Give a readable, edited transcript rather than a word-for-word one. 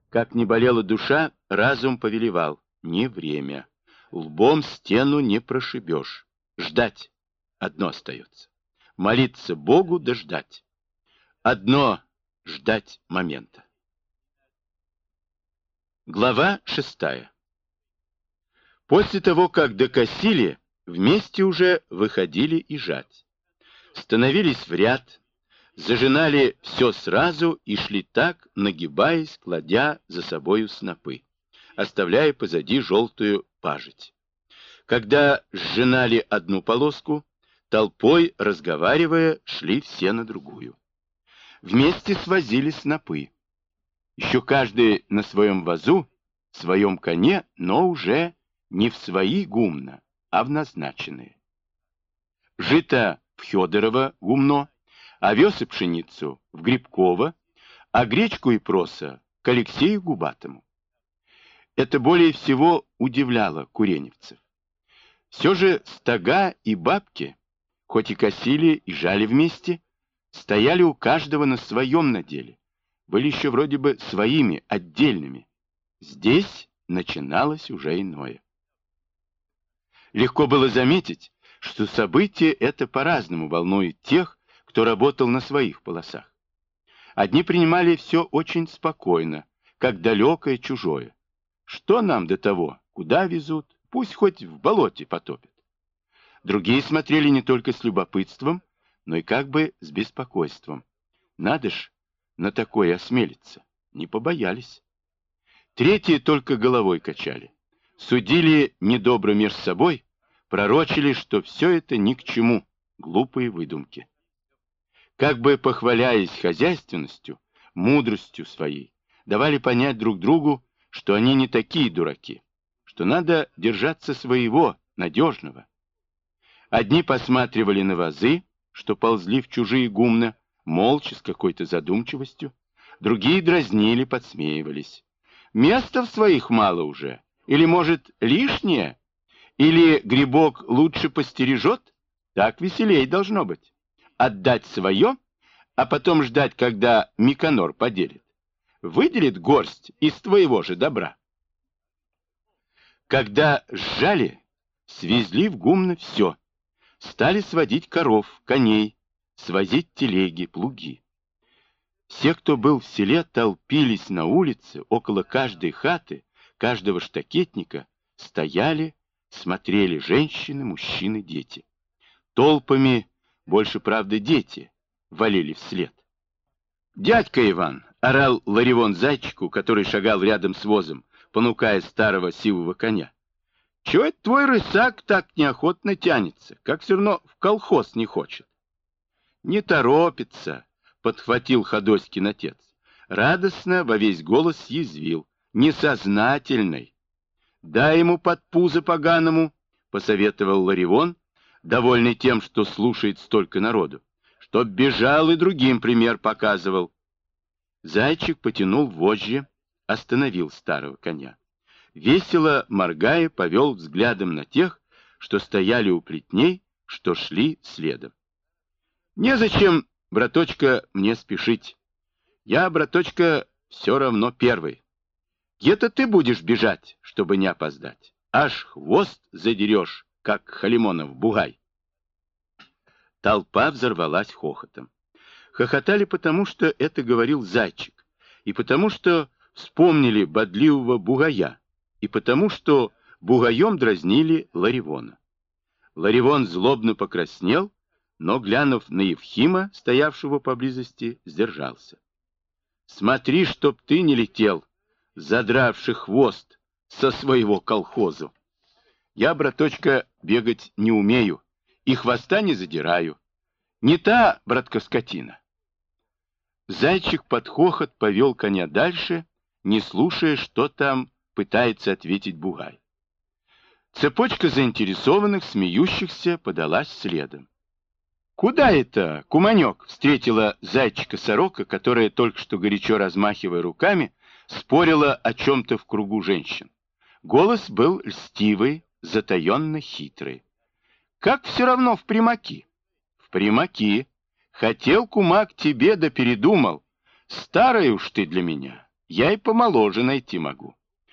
Как не болела душа, разум повелевал: не время. Лбом стену не прошибешь. Ждать. Одно остается. Молиться Богу да ждать. Одно — ждать момента. Глава 6. После того, как докосили, вместе уже выходили и жать. Становились в ряд, зажинали все сразу и шли так, нагибаясь, кладя за собою снопы, оставляя позади желтую пажить. Когда сжинали одну полоску, толпой, разговаривая, шли все на другую. Вместе свозили снопы. Еще каждый на своем вазу, своем коне, но уже не в свои гумна, а в назначенные. Жито в Федорово гумно, овес и пшеницу в Грибково, а гречку и проса к Алексею Губатому. Это более всего удивляло куреневцев. Все же стога и бабки, хоть и косили и жали вместе, стояли у каждого на своем наделе, были еще вроде бы своими, отдельными. Здесь начиналось уже иное. Легко было заметить, что событие это по-разному волнует тех, кто работал на своих полосах. Одни принимали все очень спокойно, как далекое чужое. Что нам до того, куда везут, пусть хоть в болоте потопят. Другие смотрели не только с любопытством, но и как бы с беспокойством. Надо ж на такое осмелиться. Не побоялись. Третьи только головой качали. Судили недобро меж собой, пророчили, что все это ни к чему, глупые выдумки. Как бы похваляясь хозяйственностью, мудростью своей, давали понять друг другу, что они не такие дураки, что надо держаться своего, надежного. Одни посматривали на вазы, что ползли в чужие гумна, молча, с какой-то задумчивостью, другие дразнили, подсмеивались. Места в своих мало уже, или, может, лишнее, или грибок лучше постережет, так веселей должно быть. Отдать свое, а потом ждать, когда Миконор поделит. Выделит горсть из твоего же добра. Когда сжали, свезли в гумно все. Стали сводить коров, коней, свозить телеги, плуги. Все, кто был в селе, толпились на улице, около каждой хаты, каждого штакетника, стояли, смотрели женщины, мужчины, дети. Толпами, больше, правда, дети, валили вслед. «Дядька Иван!» — орал Ларивон зайчику, который шагал рядом с возом, понукая старого сивого коня. «Чего это твой рысак так неохотно тянется, как все равно в колхоз не хочет?» «Не торопится!» — подхватил Ходоськин отец. Радостно во весь голос язвил. «Несознательный!» «Дай ему под пузо поганому!» — посоветовал Ларивон, довольный тем, что слушает столько народу, чтоб бежал и другим пример показывал. Зайчик потянул вожжи, остановил старого коня. Весело моргая, повел взглядом на тех, что стояли у плетней, что шли следом. «Незачем, браточка, мне спешить. Я, браточка, все равно первый. Где-то ты будешь бежать, чтобы не опоздать. Аж хвост задерешь, как Халимонов бугай». Толпа взорвалась хохотом. Хохотали потому, что это говорил Зайчик, и потому, что вспомнили бодливого бугая, и потому, что бугаем дразнили Ларивона. Ларивон злобно покраснел, но, глянув на Евхима, стоявшего поблизости, сдержался. «Смотри, чтоб ты не летел, задравший хвост со своего колхозу. Я, браточка, бегать не умею, и хвоста не задираю. Не та, братка, скотина». Зайчик под хохот повел коня дальше, не слушая, что там пытается ответить бугай. Цепочка заинтересованных, смеющихся, подалась следом. «Куда это, куманек?» — встретила зайчика-сорока, которая, только что горячо размахивая руками, спорила о чем-то в кругу женщин. Голос был льстивый, затаенно хитрый. «Как все равно в примаки?» «В примаки. Хотел, кумак, тебе, да передумал. Старая уж ты для меня. Я и помоложе найти могу.